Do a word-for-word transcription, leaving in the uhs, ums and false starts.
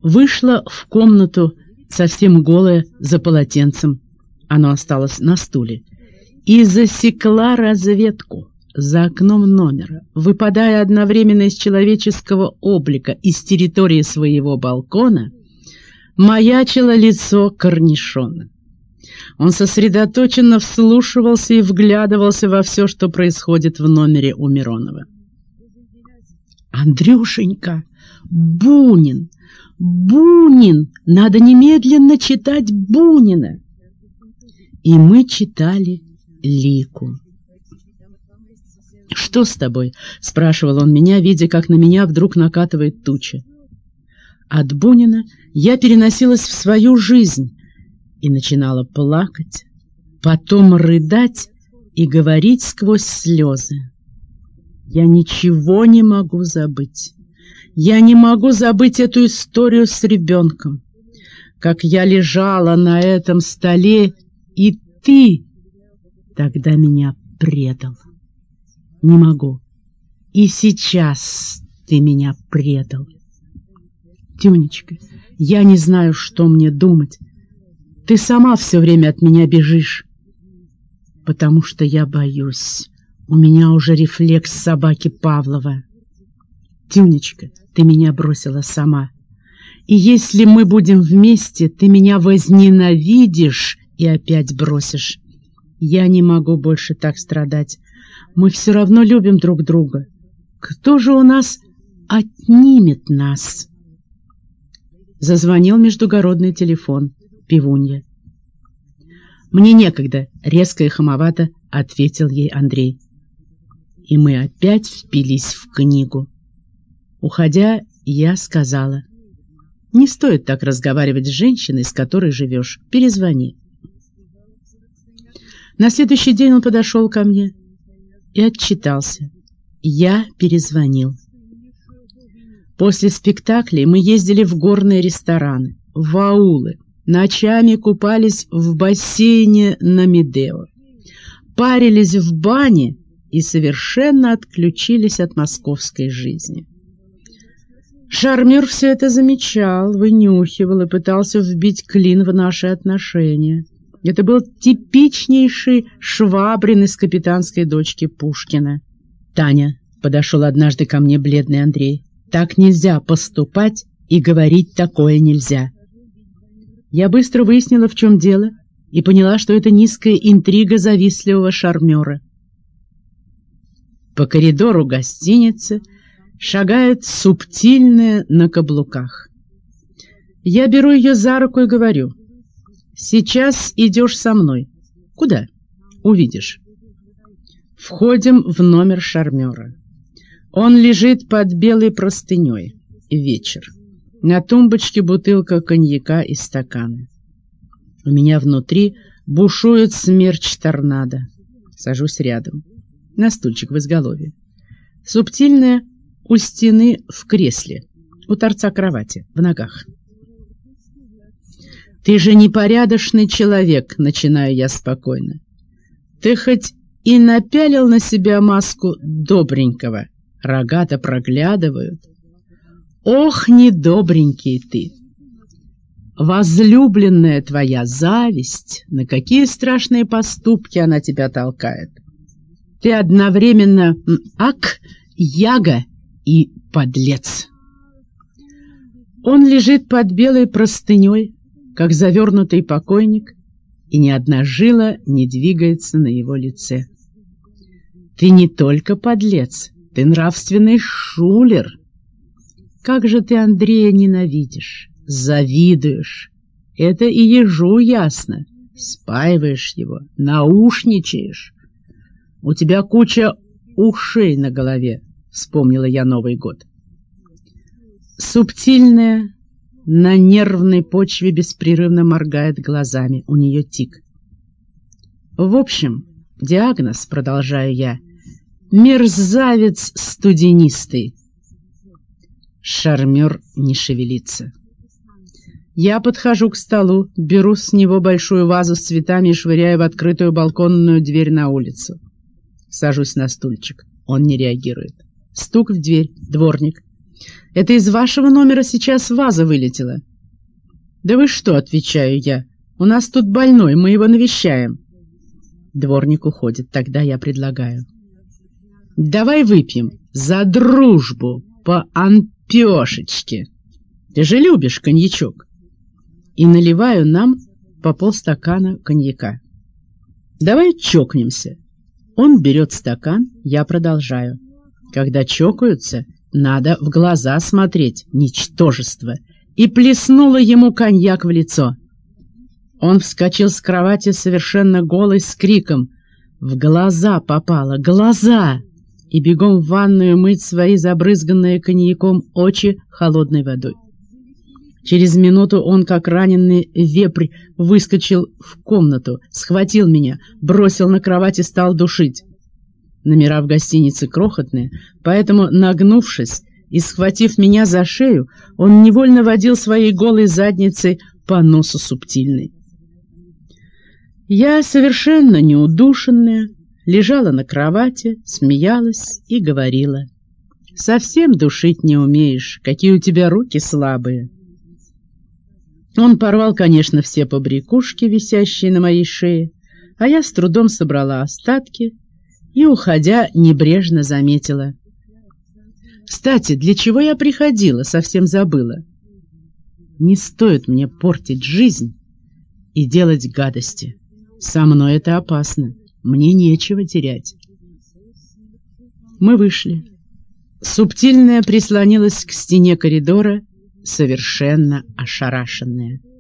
Вышла в комнату, совсем голая, за полотенцем. Оно осталось на стуле. И засекла разведку за окном номера, выпадая одновременно из человеческого облика, из территории своего балкона, маячило лицо Корнишона. Он сосредоточенно вслушивался и вглядывался во все, что происходит в номере у Миронова. «Андрюшенька! Бунин! Бунин! Надо немедленно читать Бунина!» И мы читали Лику. «Что с тобой?» — спрашивал он меня, видя, как на меня вдруг накатывает туча. От Бунина я переносилась в свою жизнь и начинала плакать, потом рыдать и говорить сквозь слезы. Я ничего не могу забыть. Я не могу забыть эту историю с ребенком. Как я лежала на этом столе, и ты тогда меня предал. Не могу. И сейчас ты меня предал. Тюнечка, я не знаю, что мне думать. Ты сама все время от меня бежишь. Потому что я боюсь. У меня уже рефлекс собаки Павлова. Тюнечка, ты меня бросила сама. И если мы будем вместе, ты меня возненавидишь и опять бросишь. Я не могу больше так страдать. Мы все равно любим друг друга. Кто же у нас отнимет нас? Зазвонил междугородный телефон. Пивунья. «Мне некогда», — резко и хамовато ответил ей Андрей. И мы опять впились в книгу. Уходя, я сказала: «Не стоит так разговаривать с женщиной, с которой живешь. Перезвони». На следующий день он подошел ко мне и отчитался. Я перезвонил. После спектаклей мы ездили в горные рестораны, в аулы, ночами купались в бассейне на Медео, парились в бане и совершенно отключились от московской жизни. Шармюр все это замечал, вынюхивал и пытался вбить клин в наши отношения. Это был типичнейший Швабрин из «Капитанской дочки» Пушкина. «Таня», — подошел однажды ко мне бледный Андрей, — «так нельзя поступать и говорить такое нельзя». Я быстро выяснила, в чем дело, и поняла, что это низкая интрига завистливого шармера. По коридору гостиницы шагает субтильная на каблуках. Я беру ее за руку и говорю: «Сейчас идешь со мной». «Куда?» «Увидишь». Входим в номер шармера. Он лежит под белой простыней. Вечер. На тумбочке бутылка коньяка и стаканы. У меня внутри бушует смерч торнадо. Сажусь рядом, на стульчик в изголовье. Субтильная у стены в кресле, у торца кровати, в ногах. «Ты же непорядочный человек», — начинаю я спокойно. «Ты хоть и напялил на себя маску добренького, рога-то проглядывают. Ох, недобренький ты! Возлюбленная твоя зависть, на какие страшные поступки она тебя толкает! Ты одновременно ак, яга и подлец!» Он лежит под белой простыней, как завернутый покойник, и ни одна жила не двигается на его лице. «Ты не только подлец, ты нравственный шулер. Как же ты Андрея ненавидишь, завидуешь. Это и ежу ясно. Спаиваешь его, наушничаешь. У тебя куча ушей на голове», — вспомнила я Новый год. Субтильная на нервной почве беспрерывно моргает глазами, у нее тик. «В общем, диагноз, продолжаю я, мерзавец студенистый». Шармер не шевелится. Я подхожу к столу, беру с него большую вазу с цветами и швыряю в открытую балконную дверь на улицу. Сажусь на стульчик. Он не реагирует. Стук в дверь. Дворник. Это из вашего номера сейчас ваза вылетела. Да вы что, отвечаю я, у нас тут больной, мы его навещаем. Дворник уходит, тогда я предлагаю. Давай выпьем за дружбу по анпешечке. Ты же любишь коньячок. И наливаю нам по полстакана коньяка. Давай чокнемся. Он берет стакан, я продолжаю. Когда чокаются, надо в глаза смотреть, ничтожество. И плеснула ему коньяк в лицо. Он вскочил с кровати совершенно голый с криком: «В глаза попало, глаза!» и бегом в ванную мыть свои забрызганные коньяком очи холодной водой. Через минуту он, как раненый вепрь, выскочил в комнату, схватил меня, бросил на кровать и стал душить. Номера в гостинице крохотные, поэтому, нагнувшись и схватив меня за шею, он невольно водил своей голой задницей по носу Субтильной. Я, совершенно неудушенная, лежала на кровати, смеялась и говорила: «Совсем душить не умеешь, какие у тебя руки слабые». Он порвал, конечно, все побрякушки, висящие на моей шее, а я с трудом собрала остатки и, уходя, небрежно заметила: «Кстати, для чего я приходила, совсем забыла. Не стоит мне портить жизнь и делать гадости. Со мной это опасно, мне нечего терять». Мы вышли. Субтильная прислонилась к стене коридора, совершенно ошарашенная.